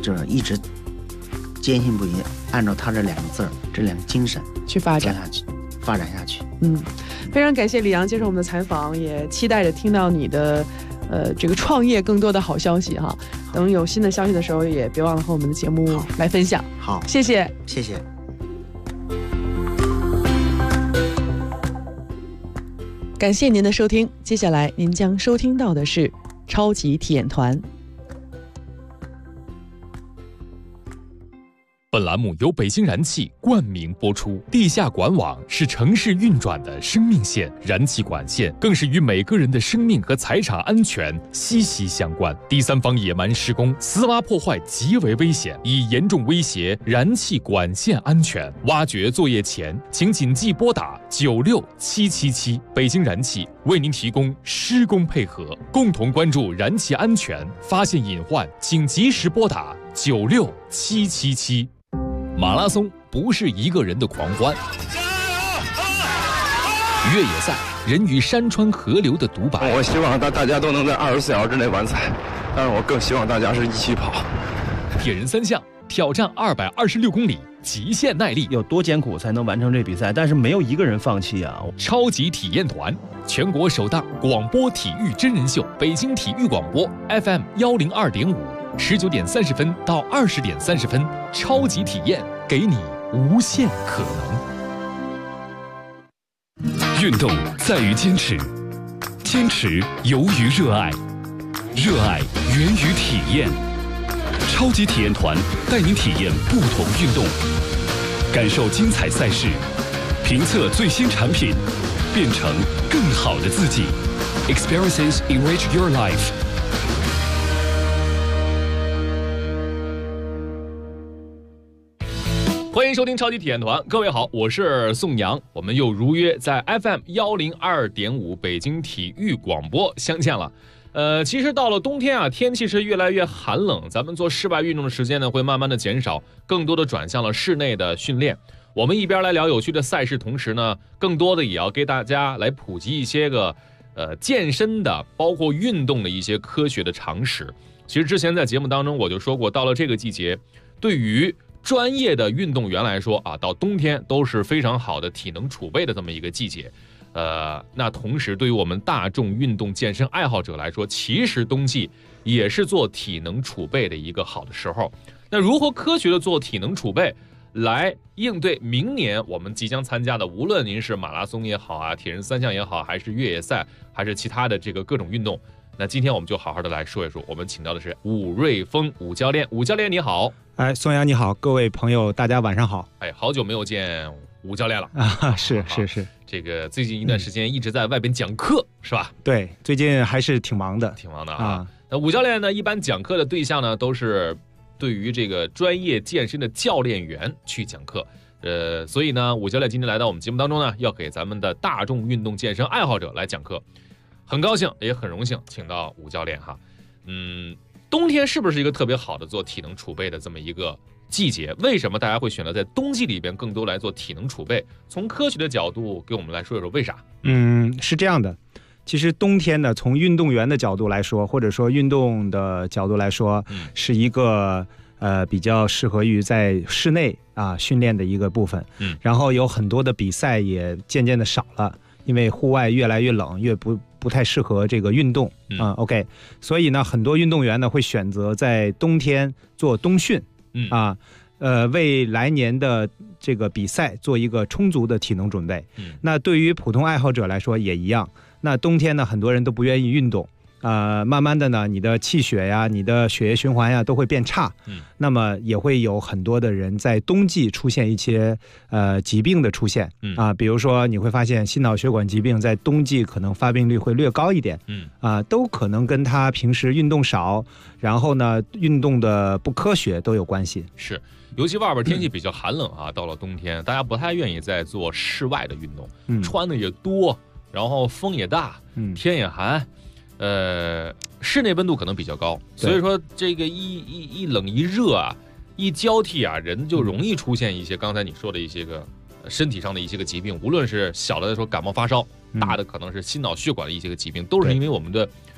就是一直坚信不疑，按照他这两个字儿，这两个精神去发展下去。 非常感谢李阳接受我们的采访，也期待着听到你的这个创业更多的好消息哈。等有新的消息的时候，也别忘了和我们的节目来分享。 好， 谢谢。感谢您的收听，接下来您将收听到的是超级体验团。 本栏目由北京燃气冠名播出。地下管网是城市运转的生命线，燃气管线更是与每个人的生命和财产安全息息相关。第三方野蛮施工、私挖破坏极为危险，已严重威胁燃气管线安全。挖掘作业前，请谨记拨打96777。北京燃气为您提供施工配合，共同关注燃气安全，发现隐患请及时拨打96777。马拉松不是一个人的狂欢，越野赛人与山川河流的独白。 我希望大家都能在24小时之内完赛，但是我更希望大家是一起跑。 铁人三项挑战226公里，极限耐力， 有多艰苦才能完成这比赛？但是没有一个人放弃啊！ 超级体验团，全国首档广播体育真人秀，北京体育广播 FM 102.5，19:30到20:30，超级体验，给你无限可能。运动在于坚持，坚持由于热爱，热爱源于体验。超级体验团带您体验不同运动，感受精彩赛事，评测最新产品，变成更好的自己。Experiences enrich your life。欢迎收听超级体验团，各位好，我是宋阳，我们又如约在 FM 102.5北京体育广播相见了。其实到了冬天啊，天气是越来越寒冷，咱们做室外运动的时间呢会慢慢的减少，更多的转向了室内的训练。我们一边来聊有趣的赛事，同时呢，更多的也要给大家来普及一些个健身的，包括运动的一些科学的常识。其实之前在节目当中我就说过，到了这个季节，对于专业的运动员来说啊，到冬天都是非常好的体能储备的这么一个季节。那同时对于我们大众运动健身爱好者来说，其实冬季也是做体能储备的一个好的时候。那如何科学的做体能储备，来应对明年我们即将参加的，无论您是马拉松也好啊，铁人三项也好，还是越野赛，还是其他的这个各种运动，那今天我们就好好的来说一说。我们请到的是武瑞峰武教练，武教练你好。 宋阳你好，各位朋友大家晚上好。 好久没有见武教练了啊，是， 这个最近一段时间一直在外边讲课，是吧？ 对，最近还是挺忙的啊。那武教练呢，一般讲课的对象呢，都是对于这个专业健身的教练员去讲课。所以呢，武教练今天来到我们节目当中呢，要给咱们的大众运动健身爱好者来讲课，很高兴也很荣幸请到武教练哈。冬天是不是一个特别好的做体能储备的这么一个季节？为什么大家会选择在冬季里边更多来做体能储备？从科学的角度给我们来说一说为啥？ 是这样的，其实冬天呢，从运动员的角度来说，或者说运动的角度来说，是一个比较适合于在室内训练的一个部分。然后有很多的比赛也渐渐的少了，因为户外越来越冷，越不太适合这个运动OK， 所以呢，很多运动员呢会选择在冬天做冬训为来年的这个比赛做一个充足的体能准备。那对于普通爱好者来说也一样。那冬天呢，很多人都不愿意运动。慢慢的呢，你的气血呀，你的血液循环呀都会变差。那么也会有很多的人在冬季出现一些疾病的出现比如说你会发现心脑血管疾病在冬季可能发病率会略高一点。都可能跟他平时运动少，然后呢运动的不科学都有关系。 是，尤其外边天气比较寒冷到了冬天，大家不太愿意再做室外的运动，穿的也多，然后风也大，天也寒。室内温度可能比较高，所以说这个一冷一热一交替人就容易出现一些刚才你说的一些个身体上的一些个疾病，无论是小的说感冒发烧，大的可能是心脑血管的一些个疾病，都是因为我们的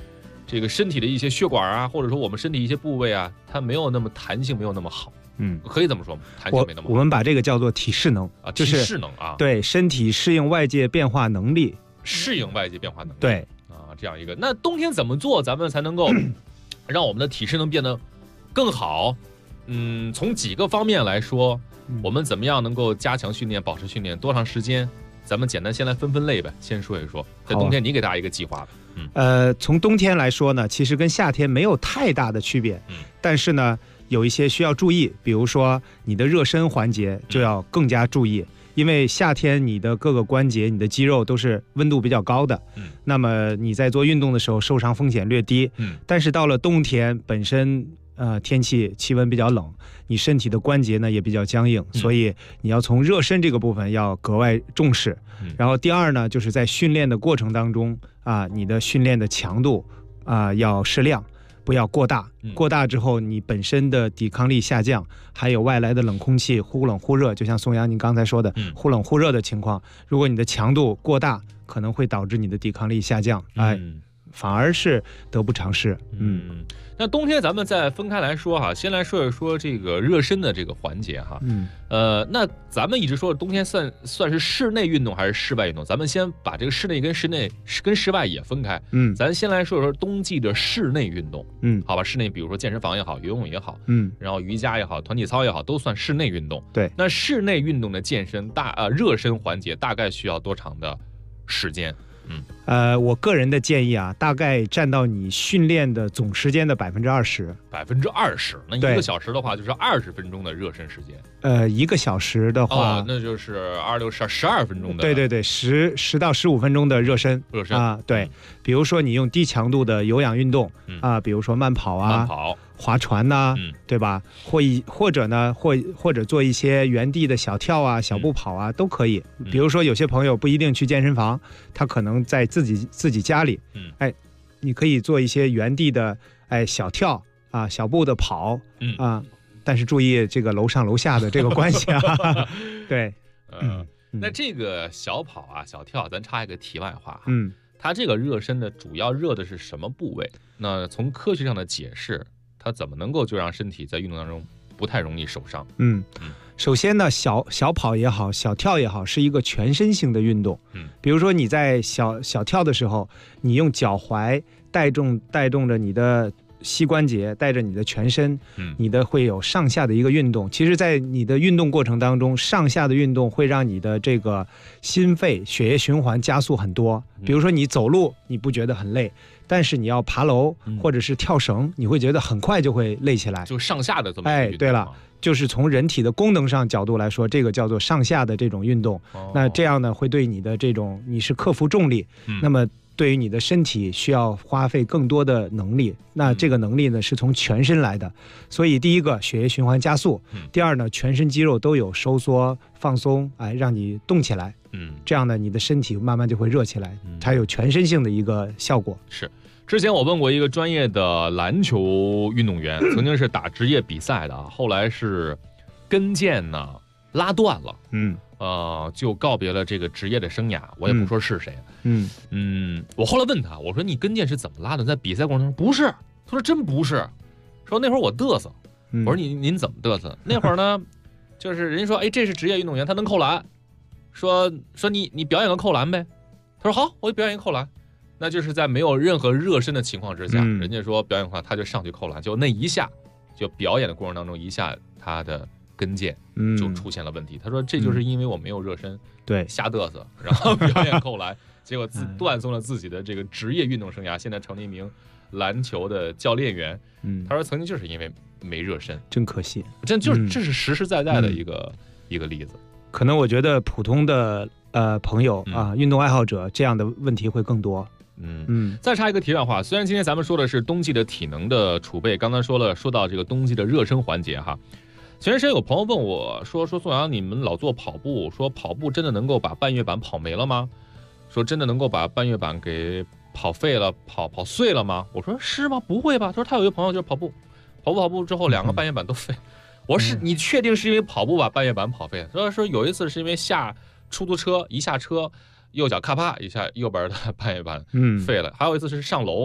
这个身体的一些血管啊，或者说我们身体一些部位啊，它没有那么弹性，没有那么好。可以这么说吗？弹性没那么好。 我们把这个叫做体适能啊， 就是体适能啊， 对身体适应外界变化能力， 适应外界变化能力。 对啊，这样一个。那冬天怎么做，咱们才能够让我们的体适能变得更好？从几个方面来说，我们怎么样能够加强训练、保持训练，多长时间？咱们简单先来分类呗，先说一说。在冬天，你给大家一个计划吧。 从冬天来说呢，其实跟夏天没有太大的区别。但是呢，有一些需要注意，比如说你的热身环节就要更加注意，因为夏天你的各个关节、你的肌肉都是温度比较高的。那么你在做运动的时候受伤风险略低。但是到了冬天，本身天气温比较冷，你身体的关节呢也比较僵硬，所以你要从热身这个部分要格外重视。然后第二呢，就是在训练的过程当中你的训练的强度要适量，不要过大。过大之后，你本身的抵抗力下降，还有外来的冷空气忽冷忽热，就像宋阳您刚才说的忽冷忽热的情况，如果你的强度过大，可能会导致你的抵抗力下降，反而是得不偿失。 那冬天咱们再分开来说哈，先来说一说这个热身的这个环节哈。那咱们一直说冬天算是室内运动还是室外运动？咱们先把这个室内跟室外也分开。咱先来说冬季的室内运动。好吧，室内比如说健身房也好，游泳也好，然后瑜伽也好，团体操也好，都算室内运动。 对， 那室内运动的健身热身环节大概需要多长的时间？ 我个人的建议大概占到你训练的总时间的20%。 20%，那1个小时的话就是20分钟的热身时间。 1个小时的话， 那就是12分钟的。 对，10到15分钟的热身对，比如说你用低强度的有氧运动比如说慢跑划船对吧？或者做一些原地的小跳小步跑都可以。比如说有些朋友不一定去健身房，他可能在自己家里，你可以做一些原地的小跳小步的跑但是注意这个楼上楼下的这个关系对， 那这个小跑小跳，咱插一个题外话它这个热身的主要热的是什么部位？那从科学上的解释，它怎么能够就让身体在运动当中不太容易受伤？ 首先呢，小跑也好，小跳也好，是一个全身性的运动。比如说你在小跳的时候，你用脚踝带动着你的膝关节，带着你的全身，你的会有上下的一个运动。其实在你的运动过程当中，上下的运动会让你的这个心肺血液循环加速很多。比如说你走路你不觉得很累，但是你要爬楼或者是跳绳，你会觉得很快就会累起来， 就上下的这么一个运动。 对了，就是从人体的功能上角度来说，这个叫做上下的这种运动。那这样呢，会对你的这种你是克服重力，那么对于你的身体需要花费更多的能力，那这个能力呢是从全身来的。所以第一个血液循环加速，第二呢全身肌肉都有收缩放松，让你动起来，这样呢你的身体慢慢就会热起来，它有全身性的一个效果。 是，之前我问过一个专业的篮球运动员，曾经是打职业比赛的，后来是跟腱呢拉断了，就告别了这个职业的生涯。我也不说是谁，我后来问他，我说你跟腱是怎么拉的？在比赛过程中不是，他说真不是，说那会儿我嘚瑟。我说您怎么嘚瑟？那会儿呢，就是人家说，这是职业运动员，他能扣篮，说你表演个扣篮呗。他说好，我就表演一个扣篮。那就是在没有任何热身的情况之下，人家说表演扣篮，他就上去扣篮，就那一下，就表演的过程当中一下他的跟腱就出现了问题。他说这就是因为我没有热身，瞎嘚瑟，然后表演扣篮，结果断送了自己的这个职业运动生涯，现在成了一名篮球的教练员。他说曾经就是因为没热身， 真可惜， 这是实实在在的一个例子。 可能我觉得普通的朋友运动爱好者这样的问题会更多。 再插一个题外话，虽然今天咱们说的是冬季的体能的储备，刚才说到这个冬季的热身环节哈。前段时间有朋友问我说宋阳，你们老做跑步，说跑步真的能够把半月板跑没了吗？说真的能够把半月板给跑废了、跑碎了吗？我说是吗？不会吧？他说他有一个朋友就是跑步之后2个半月板都废。我说你确定是因为跑步把半月板跑废了？说有一次是因为下出租车一下车，右脚咔啪一下右边的半月板废了。还有一次是上楼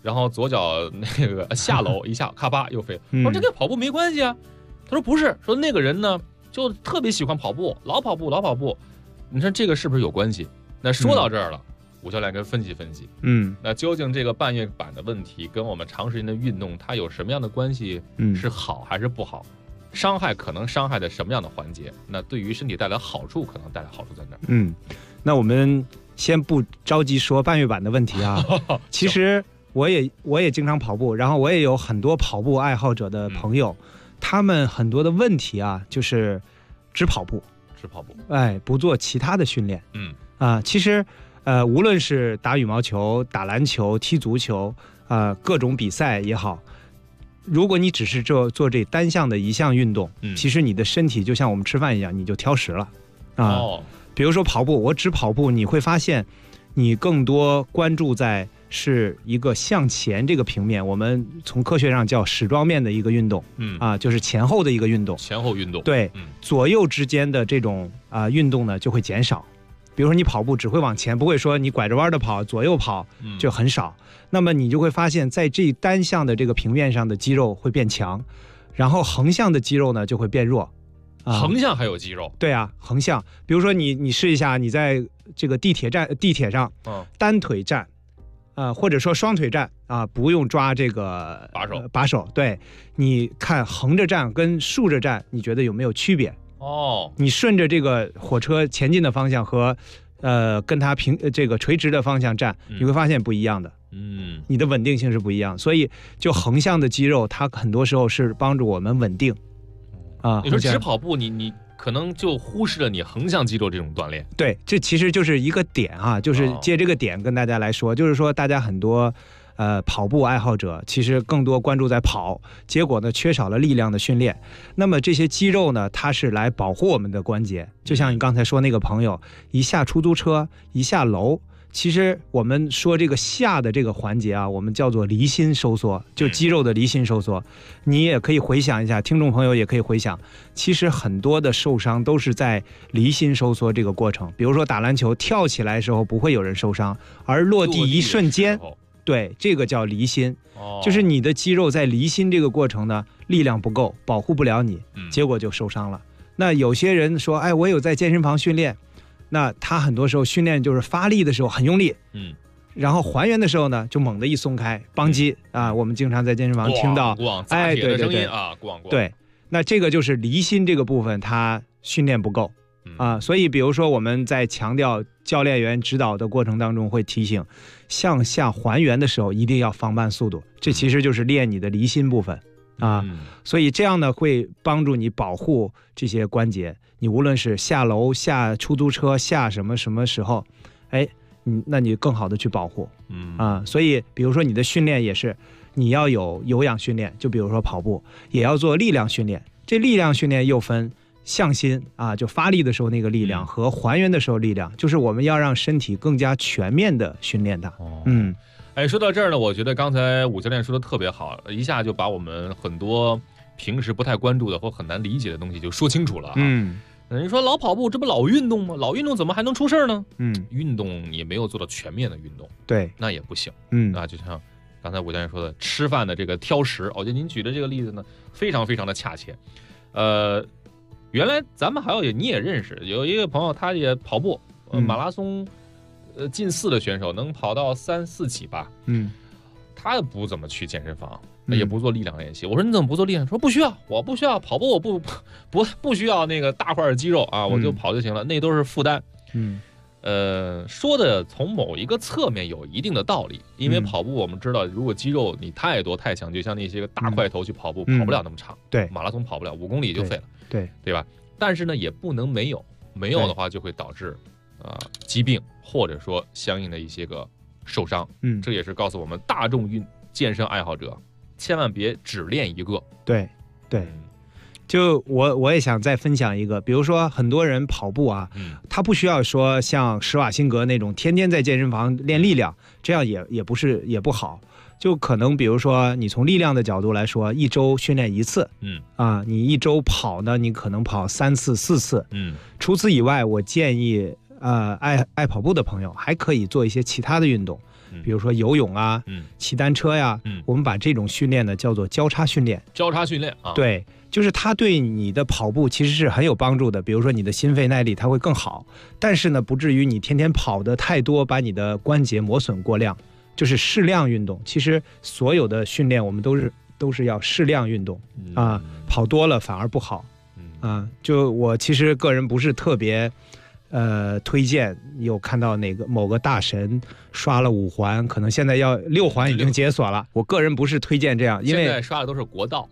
然后左脚那个下楼一下，咔吧又飞了。我说这跟跑步没关系啊。他说不是，说那个人呢就特别喜欢跑步，老跑步。你说这个是不是有关系？那说到这儿了，吴教练跟分析分析。那究竟这个半月板的问题跟我们长时间的运动它有什么样的关系？是好还是不好？伤害可能伤害的什么样的环节？那对于身体带来好处可能带来好处在哪儿？ 那我们先不着急说半月板的问题啊。其实我也经常跑步，然后我也有很多跑步爱好者的朋友，他们很多的问题啊，就是只跑步，不做其他的训练。其实无论是打羽毛球、打篮球、踢足球，各种比赛也好，如果你只是做这单项的一项运动，其实你的身体就像我们吃饭一样，你就挑食了比如说跑步，我只跑步，你会发现你更多关注在是一个向前这个平面，我们从科学上叫矢状面的一个运动，就是前后的一个运动， 前后运动， 对，左右之间的这种运动呢就会减少。比如说你跑步只会往前，不会说你拐着弯的跑，左右跑就很少。那么你就会发现在这单向的这个平面上的肌肉会变强，然后横向的肌肉呢就会变弱。 横向还有肌肉？ 对啊，横向，比如说你试一下，你在这个地铁上，单腿站，或者说双腿站不用抓这个把手，对，你看横着站跟竖着站，你觉得有没有区别？你顺着这个火车前进的方向和跟它这个垂直的方向站，你会发现不一样的。你的稳定性是不一样，所以就横向的肌肉，它很多时候是帮助我们稳定。 你说只跑步，你可能就忽视了你横向肌肉这种锻炼。 对，这其实就是一个点就是借这个点跟大家来说，就是说大家很多跑步爱好者其实更多关注在跑，结果呢缺少了力量的训练。那么这些肌肉呢，它是来保护我们的关节，就像你刚才说那个朋友，一下出租车，一下楼。其实我们说这个下的这个环节我们叫做离心收缩，就肌肉的离心收缩。你也可以回想一下，听众朋友也可以回想，其实很多的受伤都是在离心收缩这个过程。比如说打篮球跳起来的时候不会有人受伤，而落地一瞬间，对，这个叫离心，就是你的肌肉在离心这个过程呢，力量不够，保护不了你，结果就受伤了。那有些人说，我有在健身房训练，那他很多时候训练就是发力的时候很用力，然后还原的时候呢就猛地一松开，邦击我们经常在健身房听到砸铁的声音对，那这个就是离心这个部分他训练不够所以比如说我们在强调教练员指导的过程当中会提醒，向下还原的时候一定要放慢速度，这其实就是练你的离心部分所以这样呢会帮助你保护这些关节。你无论是下楼、下出租车、下什么时候，那你更好的去保护所以比如说你的训练也是，你要有有氧训练，就比如说跑步，也要做力量训练。这力量训练又分向心就发力的时候那个力量和还原的时候力量，就是我们要让身体更加全面的训练它。 说到这儿呢，我觉得刚才武教练说的特别好，一下就把我们很多平时不太关注的或很难理解的东西就说清楚了你说老跑步，这不老运动吗？老运动怎么还能出事呢？运动也没有做到全面的运动， 对， 那也不行。就像刚才武教练说的，吃饭的这个挑食，我觉得您举的这个例子呢，非常非常的恰切。原来咱们还有你也认识有一个朋友，他也跑步，马拉松，近4的选手能跑到3、4几吧。他不怎么去健身房。也不做力量练习。我说你怎么不做力量？说不需要，我不需要跑步，我不需要那个大块的肌肉我就跑就行了，那都是负担。说的从某一个侧面有一定的道理，因为跑步我们知道，如果肌肉你太多太强，就像那些个大块头去跑步，跑不了那么长。对，马拉松跑不了5公里就废了。对吧？但是呢，也不能没有的话就会导致疾病或者说相应的一些个受伤。这也是告诉我们大众健身爱好者。千万别只练一个。对， 就我也想再分享一个，比如说很多人跑步他不需要说像施瓦辛格那种天天在健身房练力量，这样也不好。就可能比如说你从力量的角度来说，1周训练1次，你1周跑呢，你可能跑3次4次，除此以外，我建议爱跑步的朋友还可以做一些其他的运动。 比如说游泳啊，骑单车呀，我们把这种训练呢叫做交叉训练。 交叉训练啊， 对，就是它对你的跑步其实是很有帮助的。比如说你的心肺耐力它会更好，但是呢不至于你天天跑的太多，把你的关节磨损过量，就是适量运动。其实所有的训练我们都是要适量运动啊，跑多了反而不好啊。就我其实个人不是特别推荐有看到某个大神刷了5环，可能现在要6环已经解锁了。我个人不是推荐这样，因为现在刷的都是国道。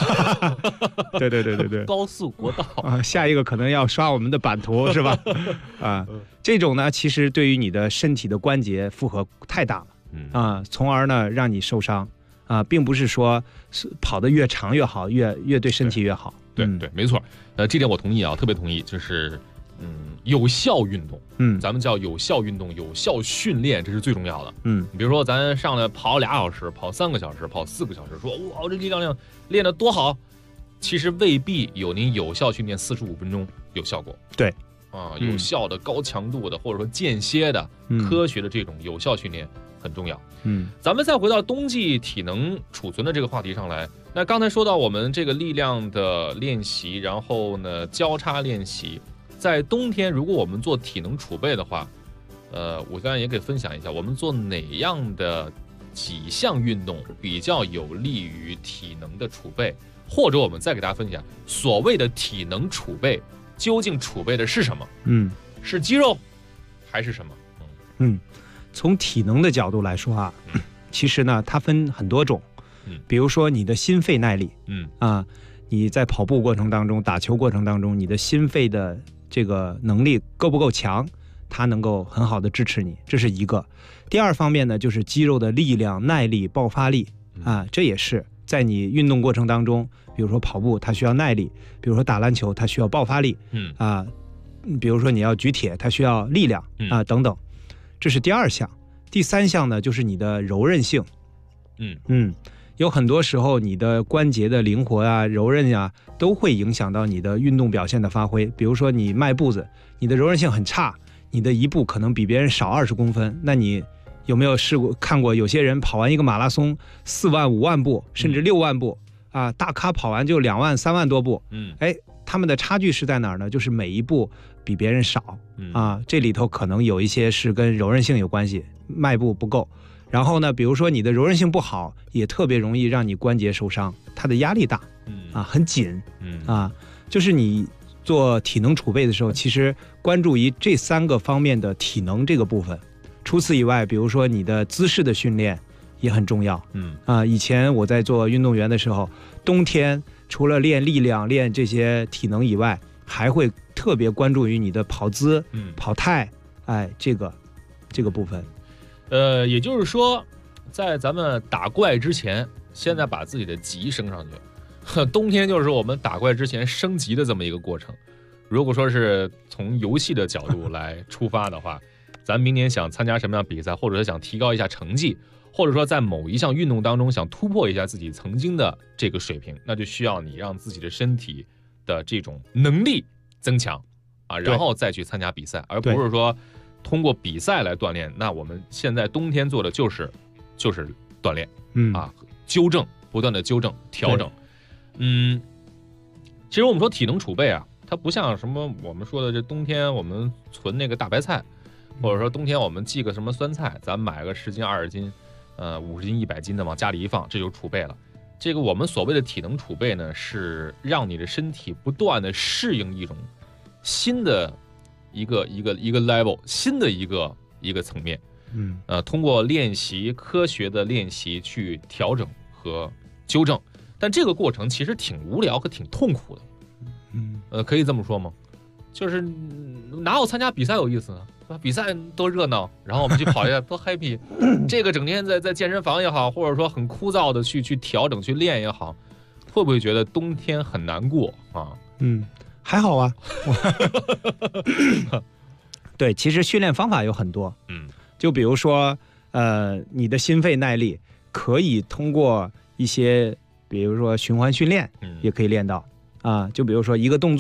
对， 高速国道啊，下一个可能要刷我们的版图是吧？啊，这种呢，其实对于你的身体的关节负荷太大了啊，从而呢让你受伤啊，并不是说跑得越长越好，越对身体越好。 对，没错。这点我同意啊，特别同意，就是有效运动，咱们叫有效运动、有效训练，这是最重要的。你比如说咱上来跑2小时、跑3个小时、跑4个小时，说哇这力量练得多好，其实未必有您有效训练45分钟有效果。 对啊，有效的、高强度的，或者说间歇的、科学的这种有效训练很重要。咱们再回到冬季体能储存的这个话题上来。那刚才说到我们这个力量的练习，然后呢交叉练习。在冬天，如果我们做体能储备的话，我当然也可以分享一下，我们做哪样的几项运动比较有利于体能的储备，或者我们再给大家分享所谓的体能储备究竟储备的是什么？是肌肉还是什么？ 从体能的角度来说啊，其实呢它分很多种，比如说你的心肺耐力，你在跑步过程当中、打球过程当中，你的心肺的这个能力够不够强，它能够很好的支持你，这是一个。第二方面呢，就是肌肉的力量、耐力、爆发力啊，这也是在你运动过程当中，比如说跑步它需要耐力，比如说打篮球它需要爆发力，比如说你要举铁它需要力量啊等等，这是第二项。第三项呢，就是你的柔韧性，有很多时候你的关节的灵活啊、柔韧啊，都会影响到你的运动表现的发挥。比如说你迈步子，你的柔韧性很差，你的一步可能比别人少20公分，那你有没有看过有些人跑完一个马拉松4万5万步甚至6万步啊，大咖跑完就2万3万多步，他们的差距是在哪儿呢？就是每一步比别人少啊，这里头可能有一些是跟柔韧性有关系，迈步不够。然后呢，比如说你的柔韧性不好，也特别容易让你关节受伤，它的压力大，很紧，就是你做体能储备的时候，其实关注于这3个方面的体能这个部分。除此以外，比如说你的姿势的训练也很重要，以前我在做运动员的时候，冬天除了练力量、练这些体能以外，还会特别关注于你的跑姿、跑态，这个部分。 也就是说，在咱们打怪之前，现在把自己的级升上去。冬天就是我们打怪之前升级的这么一个过程。如果说是从游戏的角度来出发的话，咱明年想参加什么样比赛，或者是想提高一下成绩，或者说在某一项运动当中想突破一下自己曾经的这个水平，那就需要你让自己的身体的这种能力增强啊，然后再去参加比赛，而不是说通过比赛来锻炼。那我们现在冬天做的就是锻炼，纠正，不断的纠正调整。其实我们说体能储备啊，它不像什么我们说的这冬天我们存那个大白菜，或者说冬天我们记个什么酸菜，咱买个10斤20斤50斤100斤的往家里一放，这就储备了。这个我们所谓的体能储备呢，是让你的身体不断的适应一种新的一个 level， 新的一个层面，通过练习，科学的练习去调整和纠正，但这个过程其实挺无聊和挺痛苦的，可以这么说吗？就是哪有参加比赛有意思呢？比赛多热闹，然后我们去跑一下多 happy， 这个整天在健身房也好，或者说很枯燥的去调整去练也好，会不会觉得冬天很难过啊？ 还好啊。对，其实训练方法有很多，就比如说你的心肺耐力可以通过一些比如说循环训练也可以练到啊，就比如说一个动作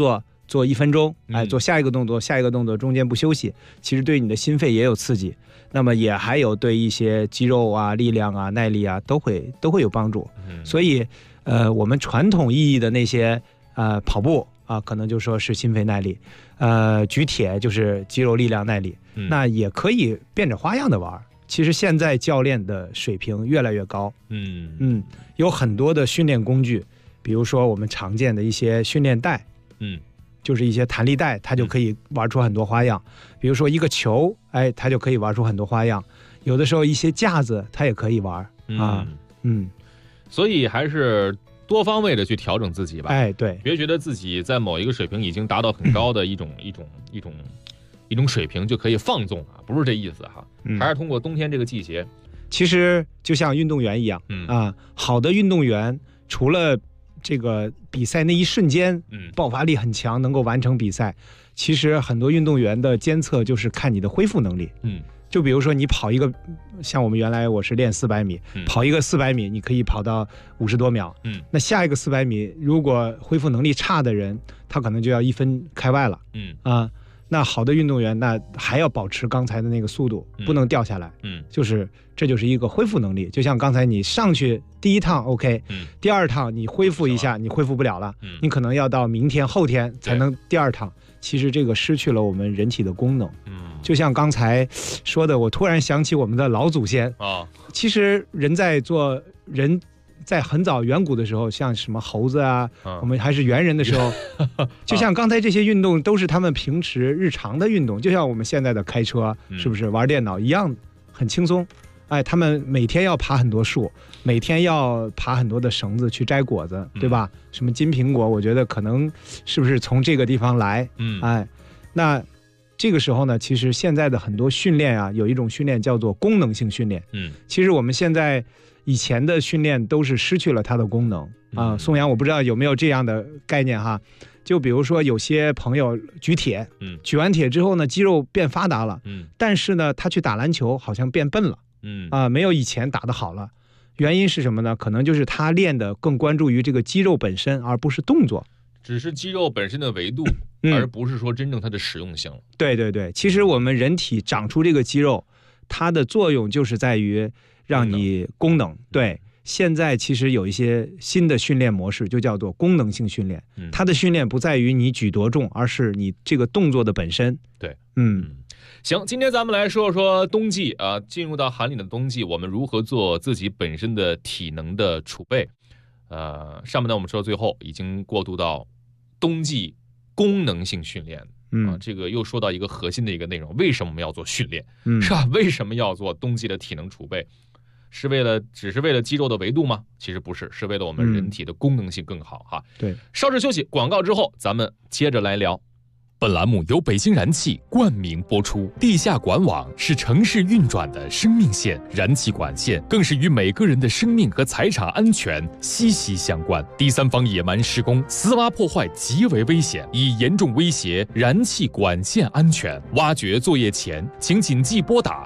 做1分钟， 嗯做下一个动作，下一个动作中间不休息，其实对你的心肺也有刺激，那么也还有对一些肌肉啊、力量啊、耐力啊都会有帮助。所以我们传统意义的那些跑步啊，可能就说是心肺耐力，举铁就是肌肉力量耐力，那也可以变着花样的玩。其实现在教练的水平越来越高，有很多的训练工具，比如说我们常见的一些训练带，就是一些弹力带，它就可以玩出很多花样。比如说一个球，它就可以玩出很多花样。有的时候一些架子，它也可以玩啊。 所以还是多方位的去调整自己吧。 对， 别觉得自己在某一个水平已经达到很高的一种水平就可以放纵啊，不是这意思哈。还是通过冬天这个季节， 其实就像运动员一样，好的运动员除了这个比赛那一瞬间，爆发力很强，能够完成比赛，其实很多运动员的监测就是看你的恢复能力。就比如说你跑一个，像我们原来我是练400米，跑一个400米，你可以跑到50多秒。那下一个400米，如果恢复能力差的人，他可能就要1分开外了。那好的运动员，那还要保持刚才的那个速度，不能掉下来。这就是一个恢复能力。就像刚才你上去第一趟 OK，第二趟你恢复一下，你恢复不了了，你可能要到明天后天才能第二趟。其实这个失去了我们人体的功能。就像刚才说的，我突然想起我们的老祖先啊。其实人在很早远古的时候，像什么猴子啊，我们还是猿人的时候，就像刚才这些运动都是他们平时日常的运动，就像我们现在的开车，是不是玩电脑一样，很轻松。他们每天要爬很多树，每天要爬很多的绳子去摘果子，对吧？什么金苹果，我觉得可能是不是从这个地方来？那这个时候呢，其实现在的很多训练啊，有一种训练叫做功能性训练。其实我们现在以前的训练都是失去了它的功能啊。宋阳，我不知道有没有这样的概念哈？就比如说有些朋友举铁，举完铁之后呢，肌肉变发达了，但是呢，他去打篮球好像变笨了。没有以前打得好了。原因是什么呢？可能就是他练的更关注于这个肌肉本身，而不是动作， 只是肌肉本身的维度，而不是说真正它的实用性。 对，其实我们人体长出这个肌肉，它的作用就是在于让你功能。对，现在其实有一些新的训练模式，就叫做功能性训练。它的训练不在于你举多重，而是你这个动作的本身。 对，行，今天咱们来说说冬季啊，进入到寒冷的冬季，我们如何做自己本身的体能的储备。上面呢我们说到最后，已经过渡到冬季功能性训练。这个又说到一个核心的一个内容，为什么我们要做训练？是吧？为什么要做冬季的体能储备？只是为了肌肉的维度吗？其实不是，是为了我们人体的功能性更好哈。 对， 稍事休息，广告之后咱们接着来聊。本栏目由北京燃气冠名播出。地下管网是城市运转的生命线，燃气管线更是与每个人的生命和财产安全息息相关。第三方野蛮施工、私挖破坏极为危险，已严重威胁燃气管线安全。挖掘作业前，请谨记拨打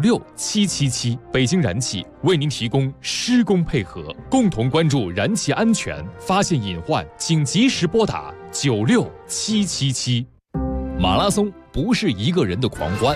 96777。北京燃气为您提供施工配合，共同关注燃气安全，发现隐患请及时拨打96777。马拉松不是一个人的狂欢，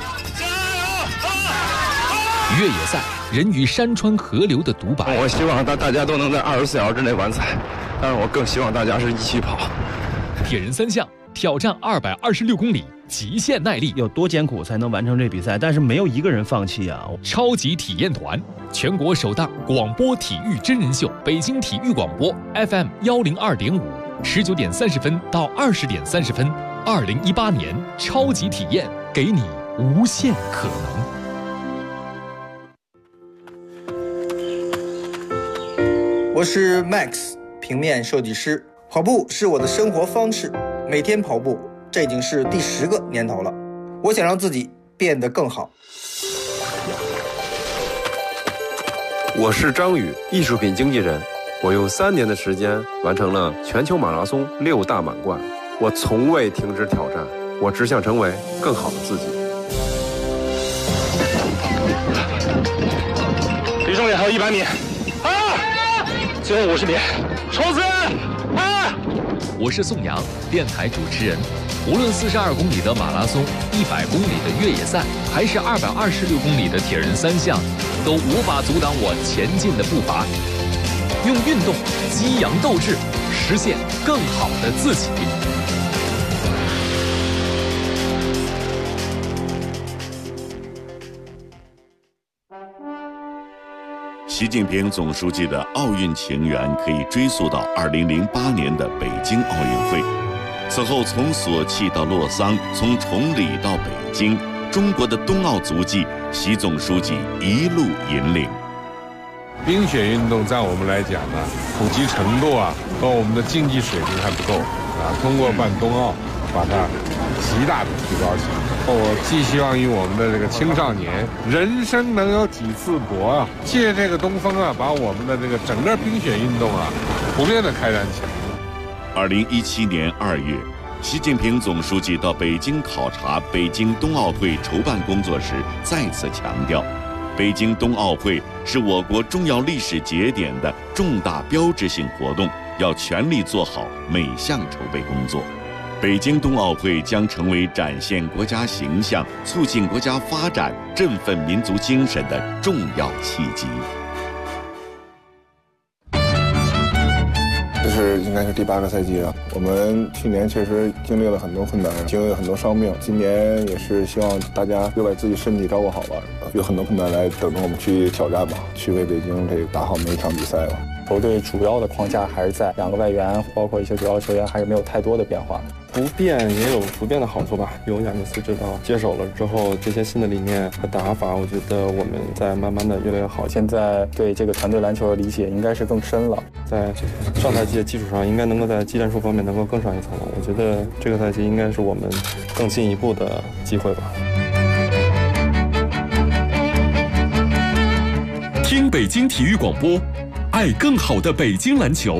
越野赛人与山川河流的独白。 我希望大家都能在24小时之内完赛，但是我更希望大家是一起跑。 铁人3项挑战226公里，极限耐力， 有多艰苦才能完成这比赛？但是没有一个人放弃啊！ 超级体验团，全国首档广播体育真人秀，北京体育广播 FM 102.5，19点30分到20点30分。2018年超级体验，给你无限可能。我是 Max， 平面设计师。跑步是我的生活方式，每天跑步，这已经是第10个年头了。我想让自己变得更好。 我是张宇，艺术品经纪人。我用3年的时间完成了全球马拉松6大满贯。我从未停止挑战，我只想成为更好的自己。 离终点还有100米，最后50米，冲刺！ 我是宋阳，电台主持人。无论42公里的马拉松、100公里的越野赛，还是226公里的铁人三项，都无法阻挡我前进的步伐。用运动激扬斗志，实现更好的自己。 习近平总书记的奥运情缘可以追溯到2008年的北京奥运会。此后，从索契到洛桑，从崇礼到北京，中国的冬奥足迹，习总书记一路引领。 冰雪运动在我们来讲呢，普及程度和我们的竞技水平还不够通过办冬奥，把它极大的提高起来。我寄希望于我们的这个青少年，人生能有几次搏借这个东风把我们的这个整个冰雪运动普遍的开展起来。 2017年2月，习近平总书记到北京考察北京冬奥会筹办工作时，再次强调，北京冬奥会是我国重要历史节点的重大标志性活动，要全力做好每项筹备工作。北京冬奥会将成为展现国家形象、促进国家发展、振奋民族精神的重要契机。 这是应该是第8个赛季了。我们去年确实经历了很多困难，经历了很多伤病。今年也是希望大家又把自己身体照顾好吧，有很多困难来等着我们去挑战吧，去为北京这个打好每一场比赛吧。 球队主要的框架还是在2个外援，包括一些主要球员，还是没有太多的变化。 不变也有不变的好处吧。有亚尼斯指导接手了之后，这些新的理念和打法，我觉得我们在慢慢的越来越好。 现在对这个团队篮球的理解应该是更深了， 在上赛季的基础上，应该能够在技战术方面能够更上一层楼。我觉得这个赛季应该是我们更进一步的机会吧。 听北京体育广播，爱更好的北京篮球。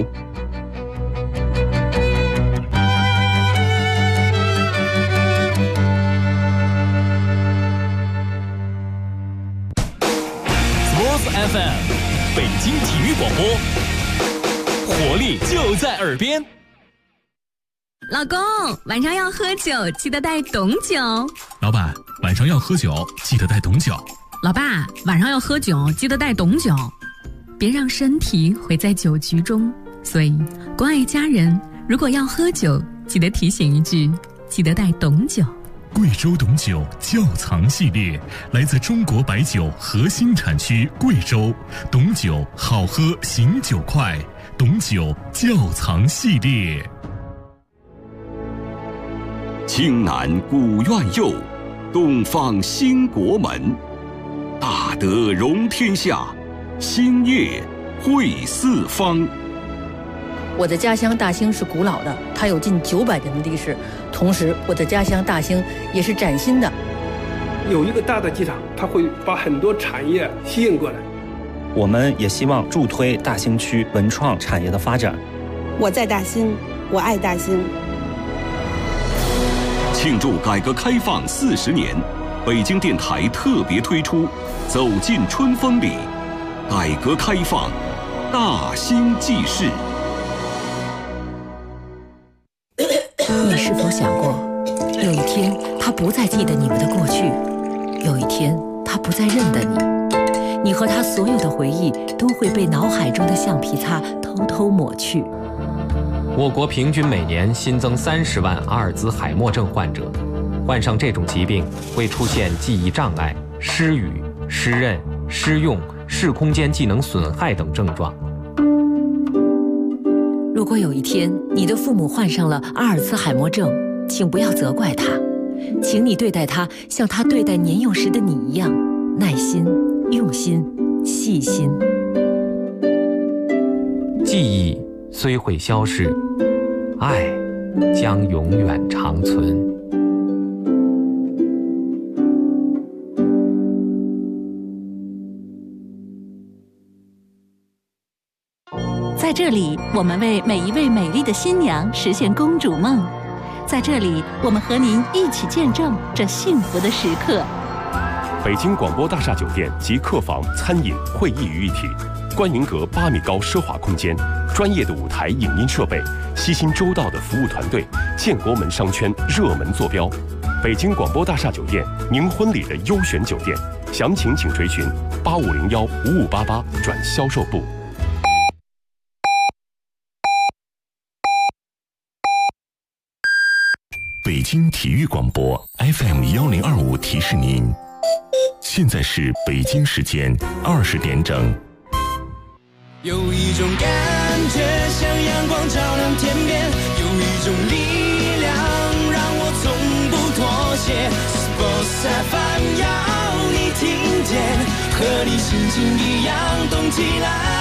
FM 北京体育广播，活力就在耳边。 老公，晚上要喝酒，记得带董酒。 老板，晚上要喝酒，记得带董酒。 老爸，晚上要喝酒，记得带董酒。别让身体毁在酒局中。所以，关爱家人，如果要喝酒，记得提醒一句，记得带董酒。 贵州董酒窖藏系列来自中国白酒核心产区贵州，董酒好喝醒酒快，董酒窖藏系列。 青南古院右，东方兴国门，大德容天下，兴业惠四方。 我的家乡大兴是古老的，它有近900年的历史。同时，我的家乡大兴也是崭新的。 有一个大的机场，它会把很多产业吸引过来。 我们也希望助推大兴区文创产业的发展。 我在大兴，我爱大兴。 庆祝改革开放40年，北京电台特别推出《走进春风里》，改革开放大兴记事。 你是否想过，有一天他不再记得你们的过去，有一天他不再认得你，你和他所有的回忆都会被脑海中的橡皮擦偷偷抹去。 我国平均每年新增30万阿尔兹海默症患者，患上这种疾病会出现记忆障碍、失语、失认、失用、视空间技能损害等症状。 如果有一天你的父母患上了阿尔茨海默症，请不要责怪他，请你对待他像他对待年幼时的你一样，耐心、用心、细心。 记忆虽会消逝，爱将永远长存。 在这里，我们为每一位美丽的新娘实现公主梦。在这里，我们和您一起见证这幸福的时刻。 北京广播大厦酒店及客房、餐饮、会议于一体， 观云阁8米高奢华空间，专业的舞台影音设备，悉心周到的服务团队，建国门商圈热门坐标。北京广播大厦酒店，您婚礼的优选酒店，详情请垂询85015588转销售部。 北京体育广播 FM1025提示您，现在是北京时间20点整。 有一种感觉像阳光照亮天边，有一种力量让我从不妥协。Sports FM 要你听见，和你心情一样动起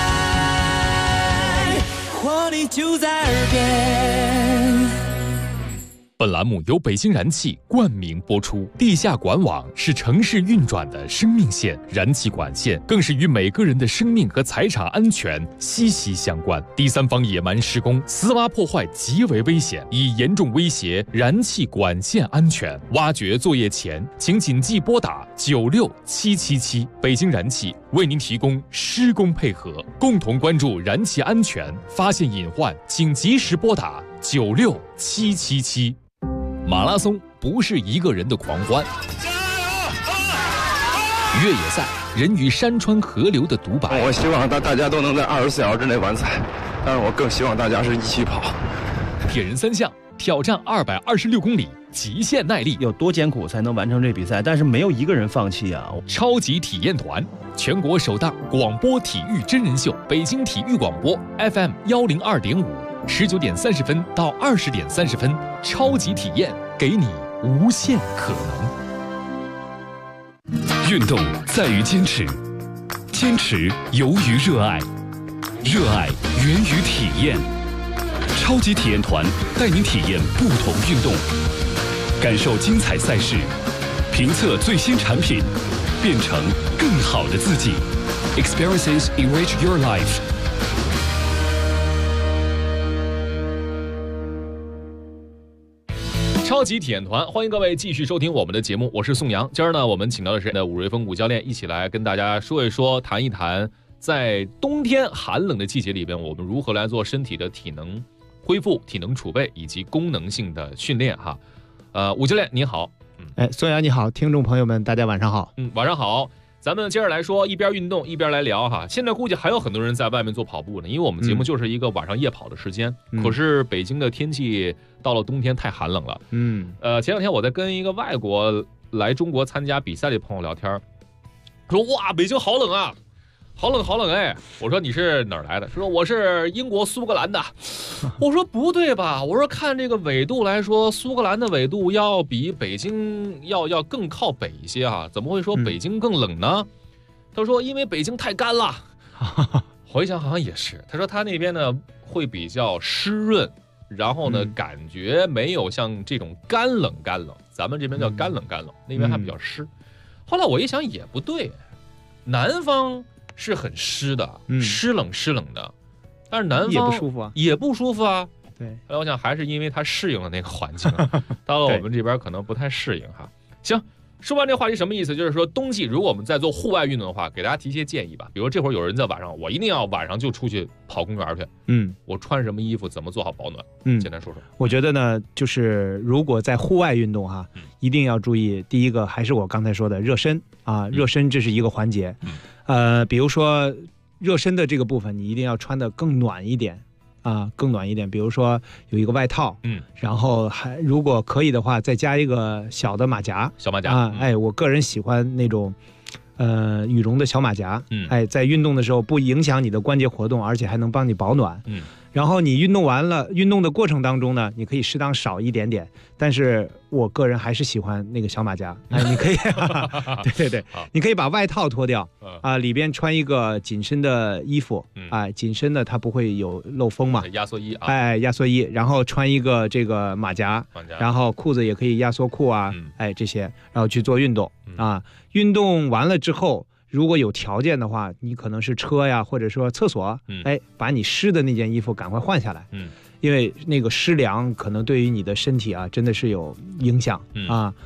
来，活力就在耳边。 本栏目由北京燃气冠名播出。地下管网是城市运转的生命线，燃气管线更是与每个人的生命和财产安全息息相关。第三方野蛮施工、私挖破坏极为危险，已严重威胁燃气管线安全。挖掘作业前，请谨记拨打96777。北京燃气为您提供施工配合，共同关注燃气安全，发现隐患请及时拨打96777。马拉松不是一个人的狂欢，越野赛人与山川河流的独白。 我希望大家都能在24小时之内完赛，但是我更希望大家是一起跑。 铁人3项挑战226公里，极限耐力， 有多艰苦才能完成这比赛？但是没有一个人放弃啊！ 超级体验团，全国首档广播体育真人秀，北京体育广播 FM102.5，19点30分到20点30分，超级体验，给你无限可能。 运动在于坚持，坚持由于热爱，热爱源于体验。超级体验团带您体验不同运动，感受精彩赛事，评测最新产品，变成更好的自己。Experiences enrich your life。 超级体验团，欢迎各位继续收听我们的节目，我是宋阳。今儿呢，我们请到的是武瑞峰武教练，一起来跟大家说一说、谈一谈，在冬天寒冷的季节里边，我们如何来做身体的体能恢复、体能储备以及功能性的训练哈。武教练你好。 宋阳你好，听众朋友们大家晚上好。 晚上好。咱们接着来说，一边运动一边来聊哈。现在估计还有很多人在外面做跑步呢，因为我们节目就是一个晚上夜跑的时间。可是北京的天气到了冬天太寒冷了。前两天我在跟一个外国来中国参加比赛的朋友聊天，说哇，北京好冷啊，好冷好冷哎！我说你是哪儿来的？说我是英国苏格兰的。我说不对吧？我说看这个纬度来说，苏格兰的纬度要比北京要更靠北一些啊，怎么会说北京更冷呢？他说因为北京太干了。我一想好像也是，他说他那边呢会比较湿润，然后呢感觉没有像这种干冷，咱们这边叫干冷，那边还比较湿。后来我一想也不对，南方是很湿的，湿冷的，但是南方也不舒服啊。对，后来我想还是因为他适应了那个环境，到了我们这边可能不太适应哈。行，说完这话题什么意思？就是说冬季如果我们在做户外运动的话，给大家提些建议吧。比如这会儿有人在晚上，我一定要晚上就出去跑公园去。我穿什么衣服，怎么做好保暖？简单说说。 我觉得呢，就是如果在户外运动哈，一定要注意，第一个还是我刚才说的热身啊，热身这是一个环节。比如说热身的这个部分，你一定要穿得更暖一点啊，更暖一点。比如说有一个外套，然后还如果可以的话，再加一个小的马甲，啊，我个人喜欢那种羽绒的小马甲，在运动的时候不影响你的关节活动，而且还能帮你保暖。然后你运动完了，运动的过程当中呢，你可以适当少一点点，但是我个人还是喜欢那个小马甲。你可以，对，你可以把外套脱掉啊，里边穿一个紧身的衣服啊，紧身的它不会有漏风嘛， 压缩衣啊， 压缩衣，然后穿一个这个马甲，然后裤子也可以压缩裤啊，这些，然后去做运动啊。运动完了之后，如果有条件的话，你可能是车呀，或者说厕所，把你湿的那件衣服赶快换下来，因为那个湿凉可能对于你的身体啊，真的是有影响啊。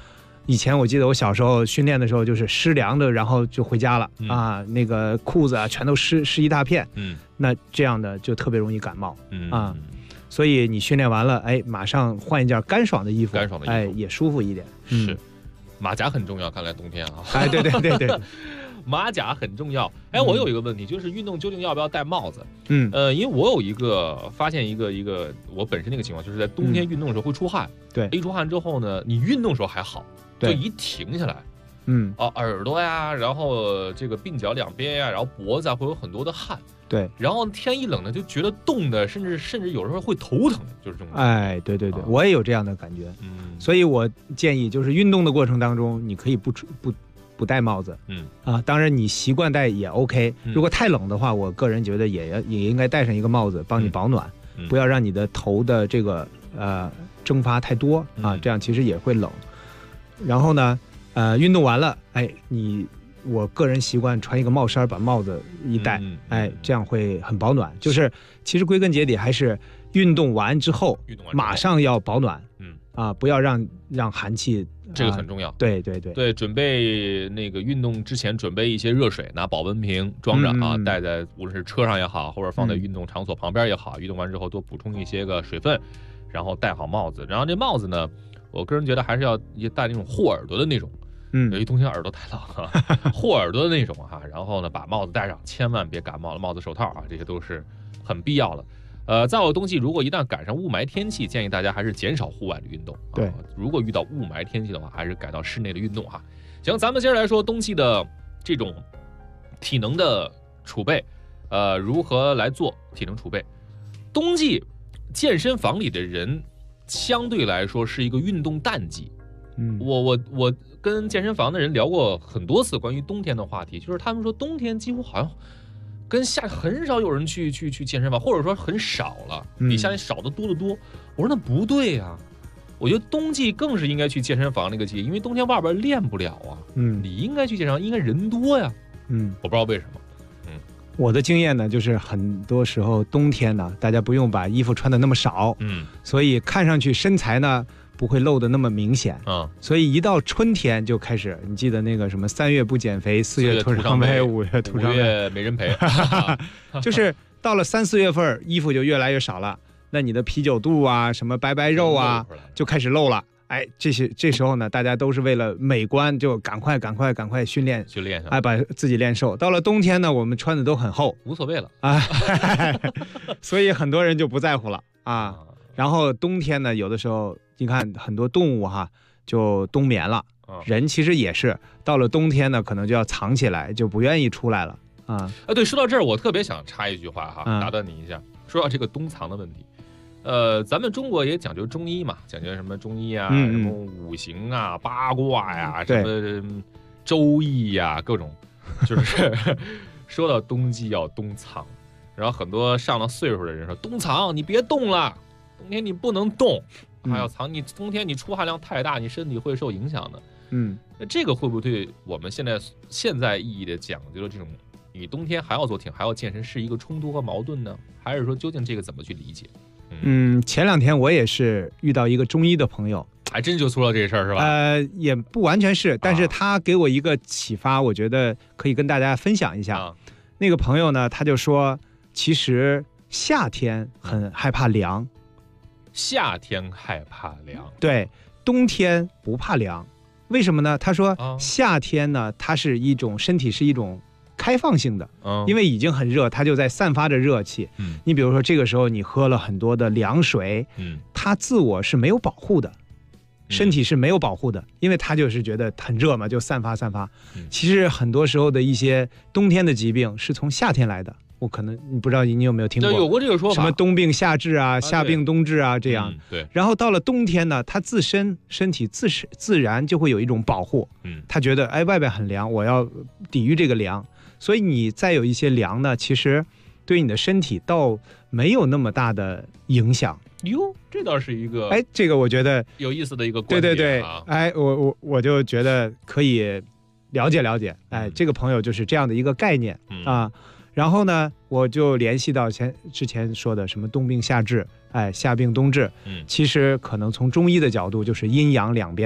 以前我记得我小时候训练的时候，就是湿凉的，然后就回家了、啊，那个裤子啊全都湿一大片，那这样的就特别容易感冒，啊，所以你训练完了，哎，马上换一件干爽的衣服，哎，也舒服一点。 是，马甲很重要，看来冬天啊， 哎，对对对对。 马甲很重要。哎，我有一个问题，就是运动究竟要不要戴帽子？因为我有发现一个我本身那个情况，就是在冬天运动的时候会出汗。 对， 一出汗之后呢，你运动的时候还好，就一停下来，耳朵呀，然后这个鬓角两边呀，然后脖子啊会有很多的汗。 对， 然后天一冷呢，就觉得冻的，甚至有时候会头疼，就是这种。 哎，对对对，我也有这样的感觉。所以我建议，就是运动的过程当中，你可以不戴帽子，当然你习惯戴也 OK。如果太冷的话，我个人觉得也应该戴上一个帽子，帮你保暖，不要让你的头的这个蒸发太多啊，这样其实也会冷。然后呢，运动完了，哎，我个人习惯穿一个帽衫，把帽子一戴，哎，这样会很保暖。就是其实归根结底还是运动完之后马上要保暖，不要让寒气。 这个很重要， 对对对对，准备那个运动之前准备一些热水，拿保温瓶装着啊，带在无论是车上也好，或者放在运动场所旁边也好，运动完之后多补充一些个水分，然后戴好帽子。然后这帽子呢，我个人觉得还是要戴那种护耳朵的那种，由于冬天耳朵太冷了，护耳朵的那种哈。然后呢，把帽子戴上，千万别感冒了，帽子、手套啊，这些都是很必要的。再有冬季，如果一旦赶上雾霾天气，建议大家还是减少户外的运动。 对， 如果遇到雾霾天气的话，还是改到室内的运动哈。行，咱们接着来说冬季的这种体能的储备，如何来做体能储备？冬季健身房里的人相对来说是一个运动淡季。我跟健身房的人聊过很多次关于冬天的话题，就是他们说冬天几乎好像。跟夏很少有人去健身房，或者说很少了，比夏天少得多得多。我说那不对呀，我觉得冬季更是应该去健身房那个季，因为冬天外边练不了啊。你应该去健身房，应该人多呀。我不知道为什么。 我的经验呢，就是很多时候冬天呢，大家不用把衣服穿得那么少，所以看上去身材呢不会露得那么明显所以一到春天就开始，你记得那个什么3月不减肥，4月徒伤悲，5月徒伤悲，5 月没人陪就是到了3、4月份衣服就越来越少了，那你的啤酒肚啊，什么白白肉啊就开始露了。哎，这时候呢，大家都是为了美观，就赶快训练哎，把自己练瘦。到了冬天呢，我们穿的都很厚， 无所谓了啊所以很多人就不在乎了啊。然后冬天呢，有的时候你看很多动物哈就冬眠了，人其实也是到了冬天呢，可能就要藏起来，就不愿意出来了啊。 对，说到这儿，我特别想插一句话哈，打断你一下，说到这个冬藏的问题。咱们中国也讲究中医嘛，讲究什么中医啊，什么五行啊、八卦呀，什么周易呀，各种，就是说到冬季要冬藏，然后很多上了岁数的人说冬藏你别动了，冬天你不能动，还要藏，你冬天你出汗量太大，你身体会受影响的。那这个会不会对我们现在意义的讲究的这种你冬天还要做挺还要健身是一个冲突和矛盾呢？还是说究竟这个怎么去理解？ 前2天我也是遇到一个中医的朋友， 还真就说到这事儿是吧？ 也不完全是，但是他给我一个启发，我觉得可以跟大家分享一下。那个朋友呢，他就说，其实夏天很害怕凉， 夏天害怕凉， 对，冬天不怕凉，为什么呢？他说夏天呢，它是一种身体是一种开放性的，因为已经很热，它就在散发着热气。你比如说这个时候你喝了很多的凉水，它自我是没有保护的，身体是没有保护的，因为它就是觉得很热嘛，就散发。其实很多时候的一些冬天的疾病是从夏天来的。我可能你不知道你有没有听过？ 有过这个说法， 什么冬病夏治啊，夏病冬治啊，这样。 对。 然后到了冬天呢，它自身身体自然就会有一种保护。他觉得哎外边很凉，我要抵御这个凉。所以你再有一些凉呢，其实对你的身体倒没有那么大的影响。 哟，这倒是一个哎，这个我觉得有意思的一个观点。 对，哎，我就觉得可以了解。哎，这个朋友就是这样的一个概念啊。然后呢，我就联系到之前说的什么冬病夏治，哎，夏病冬治。其实可能从中医的角度就是阴阳两边嘛，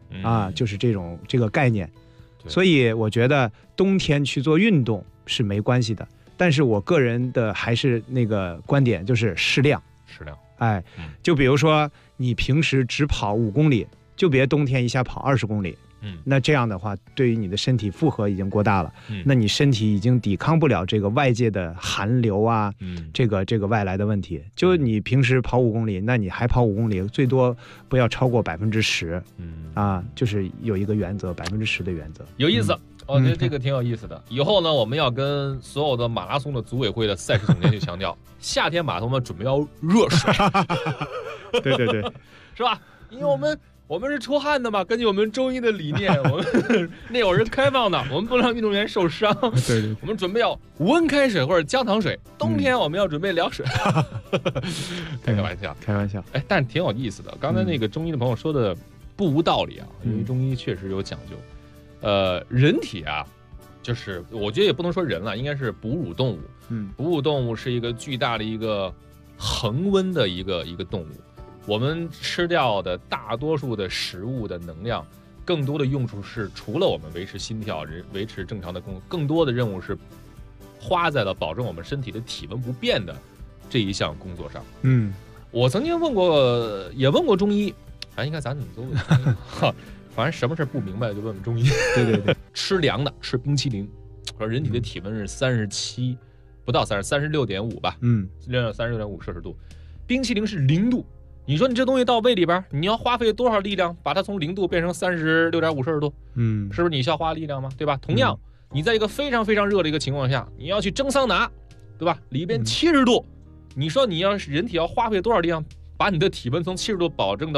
啊，就是这个概念。所以我觉得冬天去做运动是没关系的，但是我个人的还是那个观点，就是适量。哎，就比如说你平时只跑5公里，就别冬天一下跑20公里。那这样的话，对于你的身体负荷已经过大了，那你身体已经抵抗不了这个外界的寒流啊，这个外来的问题。就你平时跑5公里，那你还跑5公里，最多不要超过10%，啊，就是有一个原则，10%的原则。 有意思，我觉得这个挺有意思的。以后呢，我们要跟所有的马拉松的组委会的赛事总监去强调，夏天马拉松我们准备要热水。 对， 是吧？因为我们是出汗的嘛，根据我们中医的理念，我们内有是开放的，我们不能让运动员受伤。 对， 我们准备要温开水或者姜糖水，冬天我们要准备凉水。开个玩笑。哎，但是挺有意思的。刚才那个中医的朋友说的不无道理啊，因为中医确实有讲究。人体啊，就是我觉得也不能说人了，应该是哺乳动物。哺乳动物是一个巨大的一个恒温的一个动物。我们吃掉的大多数的食物的能量，更多的用处是除了我们维持心跳、维持正常的更多的任务是花在了保证我们身体的体温不变的这一项工作上。我曾经也问过中医，应该咱怎么都问中医，反正什么事不明白就问问中医。对，吃凉的，吃冰淇淋，说人体的体温是37，不到36.5吧，36.5摄氏度，冰淇淋是0度。你说你这东西到胃里边，你要花费多少力量把它从0度变成36.5摄氏度？是不是你需要花力量吗？对吧？同样，你在一个非常非常热的一个情况下，你要去蒸桑拿，对吧？里边70度，你说你要是人体要花费多少力量把你的体温从70度保证到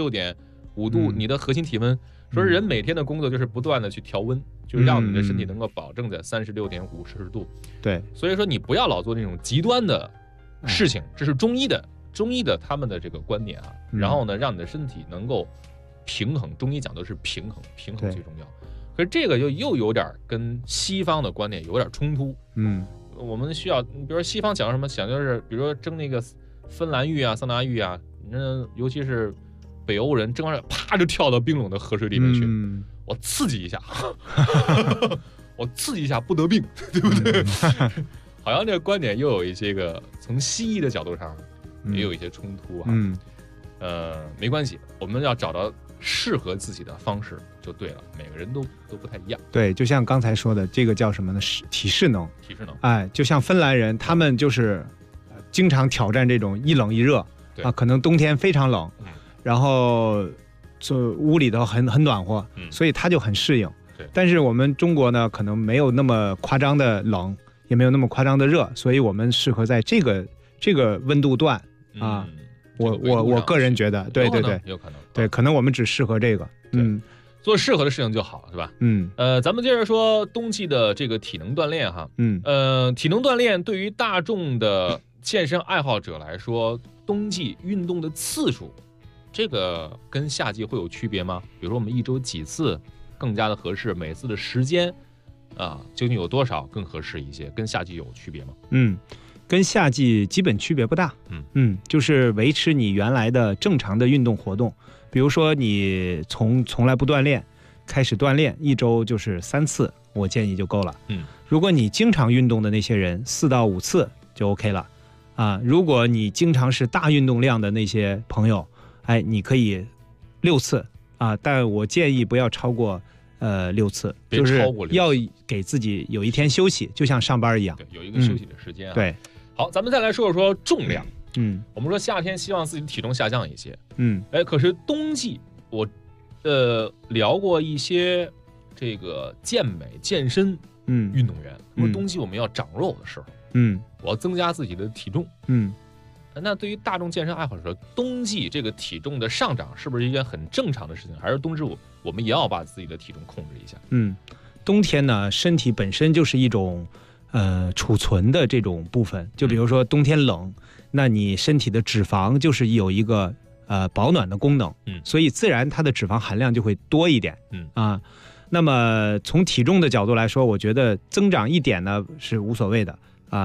36.5度，你的核心体温。说人每天的工作就是不断的去调温，就是让你的身体能够保证在36.5摄氏度。 对， 所以说你不要老做那种极端的事情，这是中医的他们的这个观点啊，然后呢，让你的身体能够平衡。中医讲的是平衡最重要。可是这个又有点跟西方的观点有点冲突。我们需要，比如说西方讲什么，讲就是比如说蒸那个芬兰浴啊、桑拿浴啊，尤其是北欧人蒸完啪就跳到冰冷的河水里面去，我刺激一下，我刺激一下不得病，对不对？好像这个观点又有一些个从西医的角度上。也有一些冲突啊，没关系，我们要找到适合自己的方式就对了。每个人都不太一样。 对，就像刚才说的，这个叫什么呢？体适能。哎，就像芬兰人，他们就是经常挑战这种一冷一热啊，可能冬天非常冷，然后就屋里头很暖和，所以他就很适应。但是我们中国呢，可能没有那么夸张的冷，也没有那么夸张的热，所以我们适合在这个温度段。我个人觉得，对， 有可能， 对，可能我们只适合这个， 做适合的事情就好，是吧？咱们接着说冬季的这个体能锻炼哈，体能锻炼对于大众的健身爱好者来说，冬季运动的次数，这个跟夏季会有区别吗？比如说我们一周几次更加的合适，每次的时间啊，究竟有多少更合适一些？跟夏季有区别吗？ 跟夏季基本区别不大，就是维持你原来的正常的运动活动。比如说你从来不锻炼，开始锻炼，一周就是3次，我建议就够了。如果你经常运动的那些人，4到5次就 OK 了啊。如果你经常是大运动量的那些朋友，哎，你可以6次啊，但我建议不要超过6次，就是要给自己有一天休息，就像上班一样， 对，有一个休息的时间啊。 对。 好，咱们再来说说重量。我们说夏天希望自己体重下降一些。可是冬季我聊过一些这个健美健身运动员，说冬季我们要长肉的时候，我要增加自己的体重。那对于大众健身爱好者，冬季这个体重的上涨是不是一件很正常的事情？还是冬至我们也要把自己的体重控制一下？ 冬天呢，身体本身就是一种储存的这种部分，就比如说冬天冷，那你身体的脂肪就是有一个保暖的功能，所以自然它的脂肪含量就会多一点，那么从体重的角度来说，我觉得增长1点呢是无所谓的啊，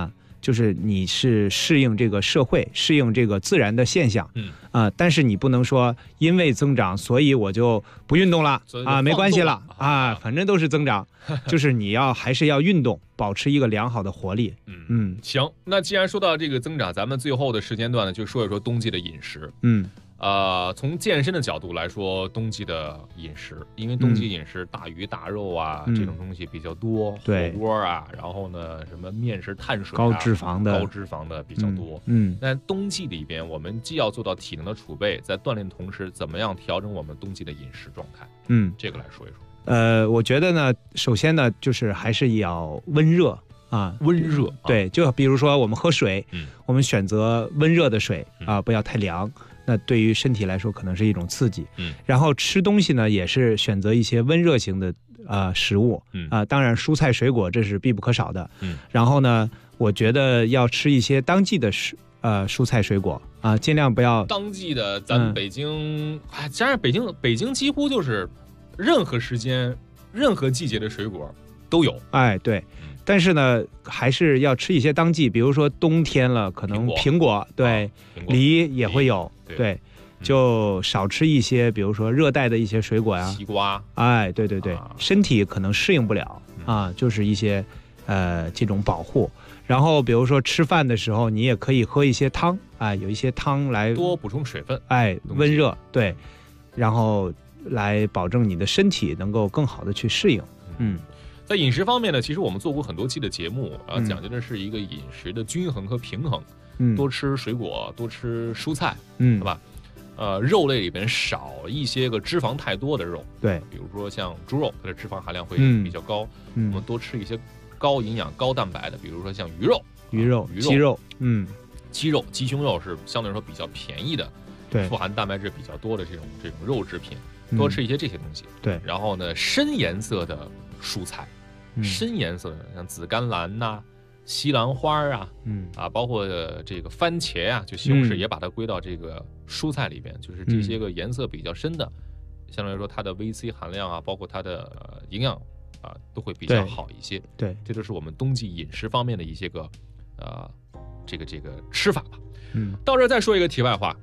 就是你是适应这个社会，适应这个自然的现象，但是你不能说因为增长所以我就不运动了啊，没关系了啊，反正都是增长，就是你还是要运动，保持一个良好的活力。 行，那既然说到这个增长，咱们最后的时间段呢，就说一说冬季的饮食。从健身的角度来说，冬季的饮食，因为冬季饮食大鱼大肉啊，这种东西比较多，火锅啊，然后呢，什么面食、碳水、 高脂肪的比较多。那冬季里边，我们既要做到体能的储备，在锻炼同时，怎么样调整我们冬季的饮食状态？这个来说一说。 我觉得呢，首先呢，就是还是要温热啊， 温热。 对，就比如说我们喝水，我们选择温热的水啊，不要太凉。那对于身体来说可能是一种刺激，然后吃东西呢也是选择一些温热型的食物，当然蔬菜水果这是必不可少的，然后呢，我觉得要吃一些当季的蔬菜水果啊，尽量不要当季的。咱们北京，加上北京几乎就是任何时间、任何季节的水果都有。 对。但是呢，还是要吃一些当季，比如说冬天了，可能苹果，对，梨也会有，对，就少吃一些，比如说热带的一些水果呀， 西瓜， 对，身体可能适应不了就是一些这种保护。然后比如说吃饭的时候，你也可以喝一些汤，有一些汤来多补充水分， 温热，对，然后来保证你的身体能够更好的去适应。 在饮食方面呢，其实我们做过很多期的节目，讲究的是一个饮食的均衡和平衡，多吃水果，多吃蔬菜，对吧？肉类里边少一些个脂肪太多的肉， 对， 比如说像猪肉，它的脂肪含量会比较高，我们多吃一些高营养、高蛋白的，比如说像鱼肉、 鸡肉， 鸡肉、鸡胸肉是相对来说比较便宜的， 对， 富含蛋白质比较多的这种肉制品，多吃一些这些东西， 对。 然后呢，深颜色的蔬菜，深颜色的像紫甘蓝呐、西兰花包括这个番茄啊，就西红柿也把它归到这个蔬菜里边，就是这些个颜色比较深的，相对来说它的 VC 含量啊，包括它的营养都会比较好一些。 对， 这就是我们冬季饮食方面的一些个这个吃法吧。到这儿再说一个题外话，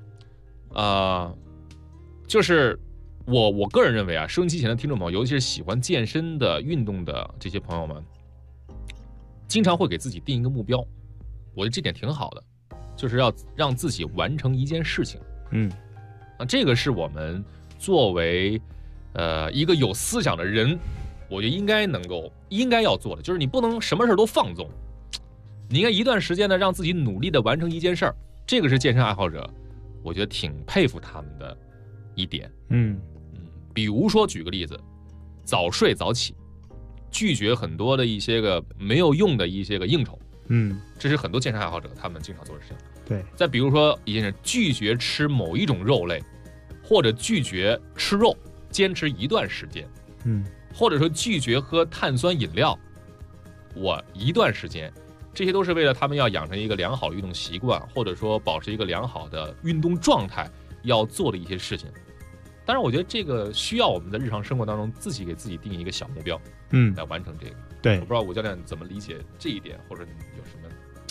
就是我个人认为收音机前的听众朋友，尤其是喜欢健身的运动的这些朋友们，经常会给自己定一个目标，我觉得这点挺好的，就是要让自己完成一件事情。这个是我们作为一个有思想的人，我觉得应该要做的，就是你不能什么事都放纵，你应该一段时间呢让自己努力的完成一件事儿。这个是健身爱好者，我觉得挺佩服他们的一点。比如说举个例子，早睡早起，拒绝很多的一些个没有用的一些个应酬，这是很多健身爱好者他们经常做的事情。 对， 再比如说一些人拒绝吃某一种肉类，或者拒绝吃肉，坚持一段时间，或者说拒绝喝碳酸饮料，我一段时间，这些都是为了他们要养成一个良好的运动习惯，或者说保持一个良好的运动状态要做的一些事情。当然我觉得这个需要我们在日常生活当中自己给自己定一个小目标，来完成这个。 对， 我不知道吴教练怎么理解这一点，或者你有什么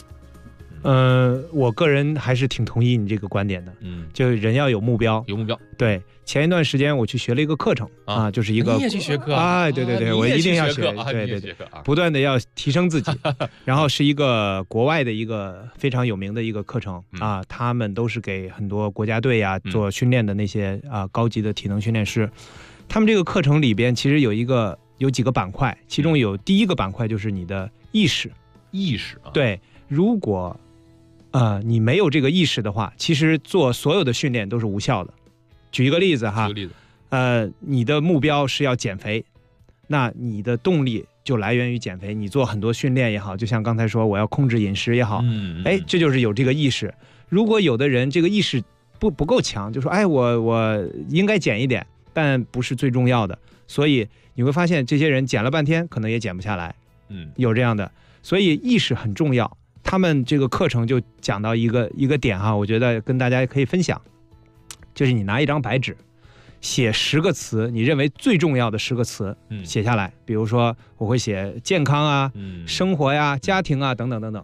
我个人还是挺同意你这个观点的。就人要有目标，对，前一段时间我去学了一个课程就是一个你也去学课对，我一定要学，对，不断的要提升自己。然后是一个国外的一个非常有名的一个课程他们都是给很多国家队做训练的那些高级的体能训练师。他们这个课程里边其实有几个板块，其中有第一个板块就是你的意识，对，如果你没有这个意识的话，其实做所有的训练都是无效的。举一个例子哈，你的目标是要减肥，那你的动力就来源于减肥。你做很多训练也好，就像刚才说我要控制饮食也好，这就是有这个意识。如果有的人这个意识不够强，就说我应该减一点，但不是最重要的，所以你会发现这些人减了半天可能也减不下来，有这样的。所以意识很重要。他们这个课程就讲到一个点哈，我觉得跟大家可以分享，就是你拿一张白纸，写10个词，你认为最重要的10个词，写下来。比如说我会写健康生活呀、家庭等等等等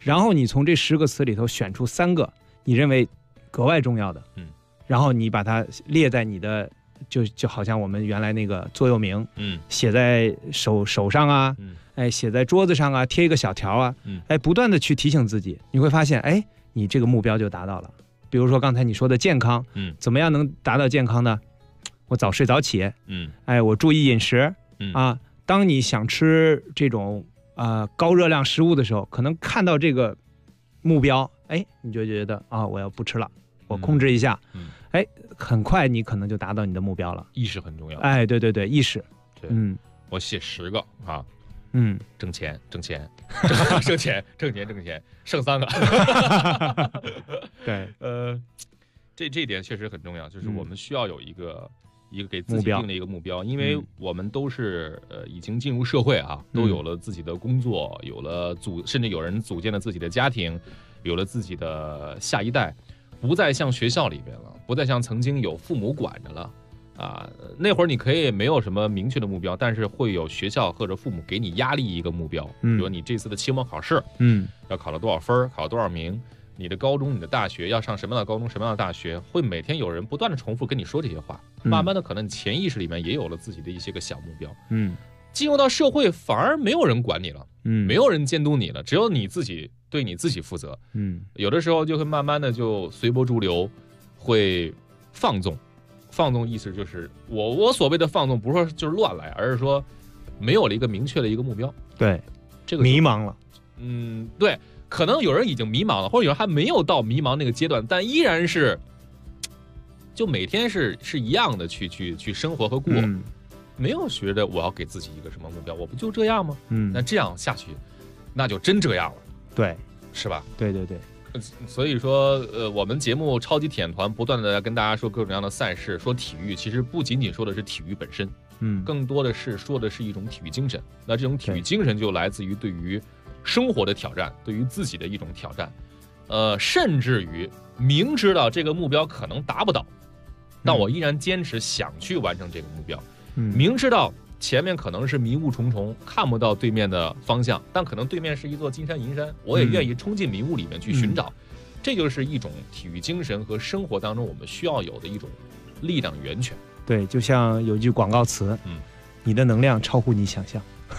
然后你从这10个词里头选出3个你认为格外重要的，然后你把它列在你的就好像我们原来那个座右铭，写在手上啊，写在桌子上啊，贴一个小条啊，不断的去提醒自己，你会发现，你这个目标就达到了。比如说刚才你说的健康，怎么样能达到健康呢？我早睡早起，我注意饮食，啊，当你想吃这种高热量食物的时候，可能看到这个目标，你就觉得啊，我要不吃了，我控制一下，很快你可能就达到你的目标了。 意识很重要。 对对对，意识。 对，我写10个啊，挣钱，挣钱，挣钱，剩3个。 对， 这一点确实很重要，就是我们需要有一个给自己定的一个目标，因为我们都是已经进入社会啊，都有了自己的工作，有了甚至有人组建了自己的家庭，有了自己的下一代，不再像学校里边了，不再像曾经有父母管着了啊。那会儿你可以没有什么明确的目标，但是会有学校或者父母给你压力一个目标，比如你这次的期末考试，要考了多少分，考了多少名，你的高中、你的大学要上什么样的高中、什么样的大学，会每天有人不断的重复跟你说这些话，慢慢的可能潜意识里面也有了自己的一些个小目标。进入到社会反而没有人管你了，没有人监督你了，只有你自己对你自己负责。有的时候就会慢慢的就随波逐流，会放纵。放纵意思就是我所谓的放纵，不是说就是乱来，而是说没有了一个明确的一个目标。 对， 这个迷茫了。 对，可能有人已经迷茫了，或者有人还没有到迷茫那个阶段，但依然是就每天是一样的去生活和过。没有觉得我要给自己一个什么目标，我不就这样吗？那这样下去，那就真这样了。 对， 是吧？ 对对对。 所以说，我们节目超级体验团不断的跟大家说各种各样的赛事，说体育，其实不仅仅说的是体育本身，更多的是说的是一种体育精神。那这种体育精神就来自于对于生活的挑战，对于自己的一种挑战，甚至于明知道这个目标可能达不到，但我依然坚持想去完成这个目标。明知道前面可能是迷雾重重，看不到对面的方向，但可能对面是一座金山银山，我也愿意冲进迷雾里面去寻找。这就是一种体育精神和生活当中我们需要有的一种力量源泉。 对，就像有句广告词，你的能量超乎你想象。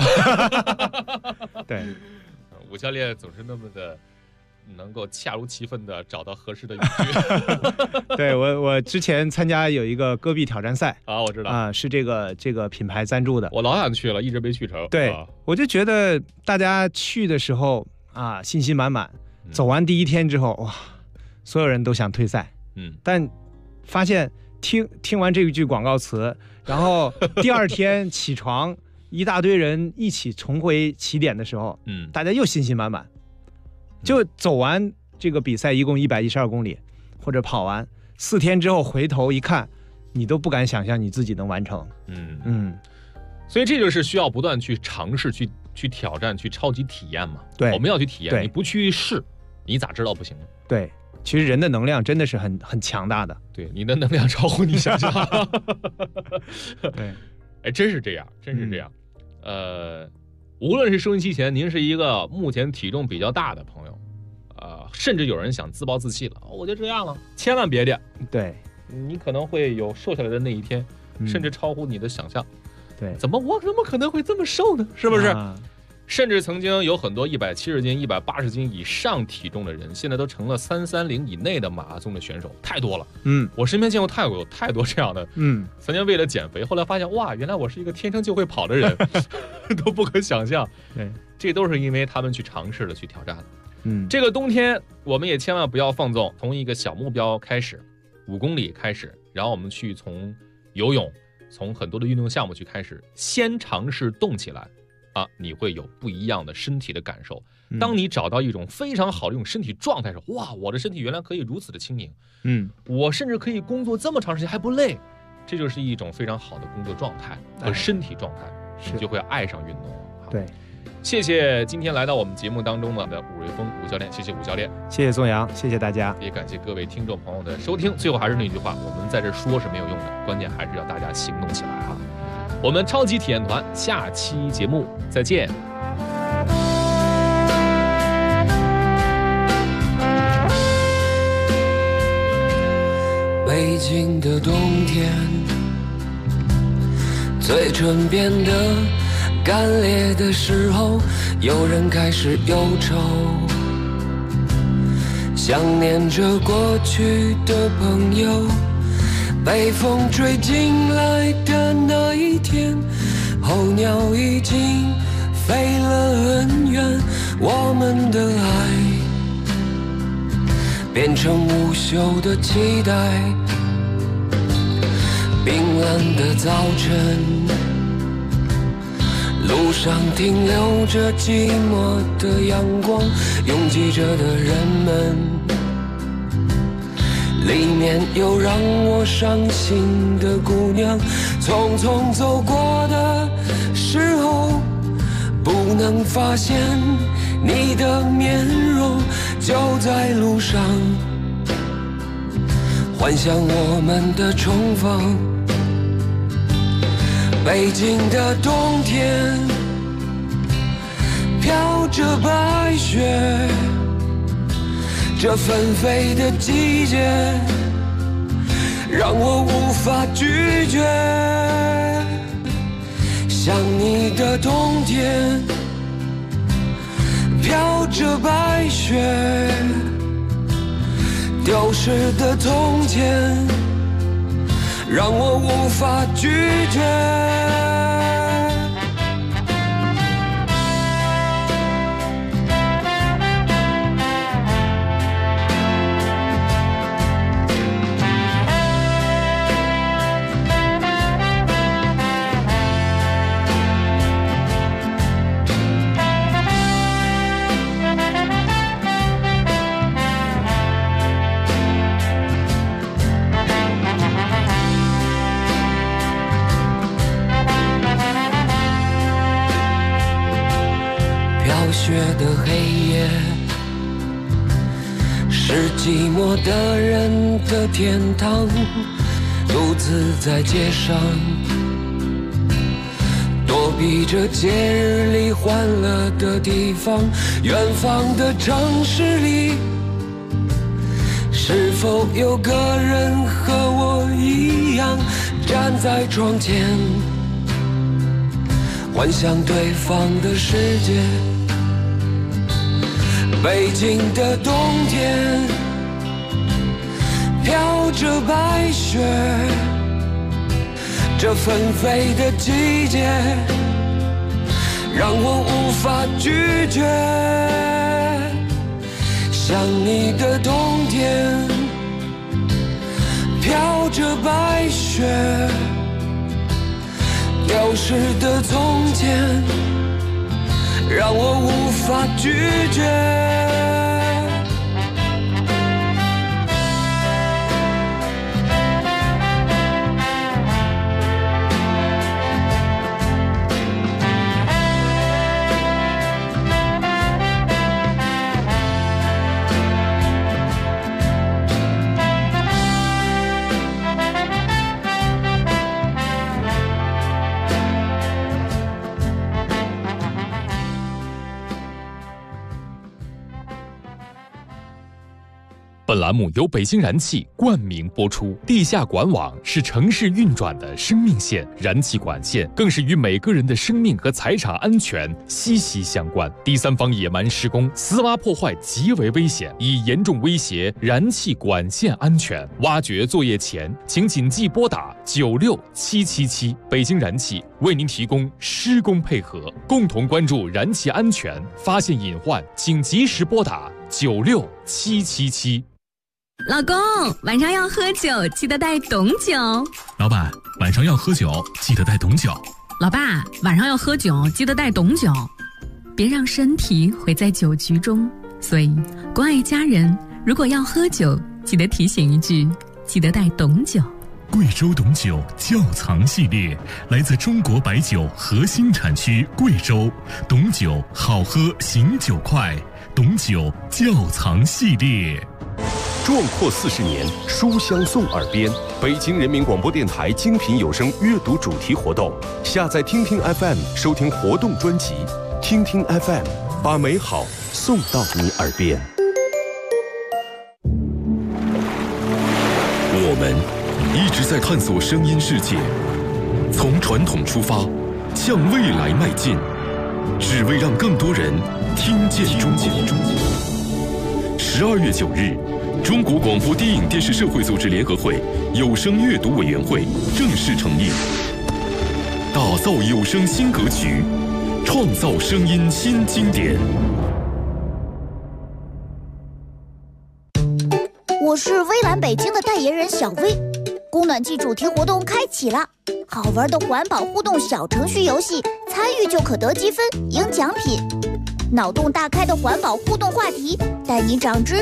对， 吴教练总是那么的能够恰如其分的找到合适的语句。 对，我之前参加有一个戈壁挑战赛啊，我知道啊，是这个品牌赞助的， 我老想去了，一直没去成。 对，我就觉得大家去的时候啊，信心满满，走完第1天之后，哇，所有人都想退赛，但发现听完这句广告词，然后第2天起床，一大堆人一起重回起点的时候，大家又信心满满。就走完这个比赛一共112公里，或者跑完4天之后回头一看，你都不敢想象你自己能完成。 所以这就是需要不断去尝试、去挑战、去超级体验嘛。 对， 我们要去体验，你不去试，你咋知道不行呢？ 对，其实人的能量真的是很强大的。 对，你的能量超乎你想象。对，真是这样，真是这样。无论是收音机前，您是一个目前体重比较大的朋友，甚至有人想自暴自弃了，我就这样了，千万别的。 对， 你可能会有瘦下来的那一天，甚至超乎你的想象。 对， 我怎么可能会这么瘦呢？是不是？甚至曾经有很多170斤、180斤以上体重的人，现在都成了330以内的马拉松的选手，太多了。我身边见过太多这样的。曾经为了减肥，后来发现哇，原来我是一个天生就会跑的人，都不可想象。 对， 这都是因为他们去尝试了，去挑战了。这个冬天我们也千万不要放纵，从一个小目标开始，5公里开始，然后我们去从游泳，从很多的运动项目去开始，先尝试动起来。你会有不一样的身体的感受。当你找到一种非常好的一种身体状态时候，哇，我的身体原来可以如此的轻盈，我甚至可以工作这么长时间还不累，这就是一种非常好的工作状态和身体状态，你就会爱上运动。 对， 谢谢今天来到我们节目当中的武瑞峰武教练，谢谢武教练， 谢谢宋阳，谢谢大家， 也感谢各位听众朋友的收听。最后还是那句话，我们在这说是没有用的，关键还是要大家行动起来哈。我们超级体验团下期节目再见。 北京的冬天，嘴唇变得干裂的时候，有人开始忧愁，想念着过去的朋友。被风吹进来的那一天，候鸟已经飞了很远，我们的爱变成无休的期待。冰冷的早晨，路上停留着寂寞的阳光，拥挤着的人们，里面有让我伤心的姑娘。匆匆走过的时候，不能发现你的面容，就在路上幻想我们的重逢。北京的冬天飘着白雪，这纷飞的季节让我无法拒绝。想你的冬天飘着白雪，丢失的从前让我无法拒绝。雪的黑夜是寂寞的人的天堂，独自在街上躲避着节日里欢乐的地方。远方的城市里，是否有个人和我一样站在窗前，幻想对方的世界。北京的冬天飘着白雪，这纷飞的季节让我无法拒绝。想你的冬天飘着白雪，丢失的从前让我无法拒绝。 本栏目由北京燃气冠名播出。地下管网是城市运转的生命线，燃气管线更是与每个人的生命和财产安全息息相关。第三方野蛮施工、私挖破坏极为危险，已严重威胁燃气管线安全。挖掘作业前，请谨记拨打96777。北京燃气为您提供施工配合，共同关注燃气安全，发现隐患请及时拨打96777。 老公，晚上要喝酒，记得带懂酒。 老板，晚上要喝酒，记得带懂酒。 老爸，晚上要喝酒，记得带懂酒。别让身体毁在酒局中。所以，关爱家人，如果要喝酒，记得提醒一句，记得带懂酒。 贵州董酒窖藏系列来自中国白酒核心产区贵州，董酒好喝醒酒快，董酒窖藏系列。 壮阔40年，书香送耳边。北京人民广播电台精品有声阅读主题活动，下载听听 FM 收听活动专辑，听听 FM 把美好送到你耳边。 我们人一直在探索声音世界，从传统出发，向未来迈进，只为让更多人听见中国。12月9日，中国广播电影电视社会组织联合会有声阅读委员会正式成立，打造有声新格局，创造声音新经典。 我是微蓝北京的代言人小薇，供暖季主题活动开启了，好玩的环保互动小程序游戏，参与就可得积分赢奖品。脑洞大开的环保互动话题，带你长知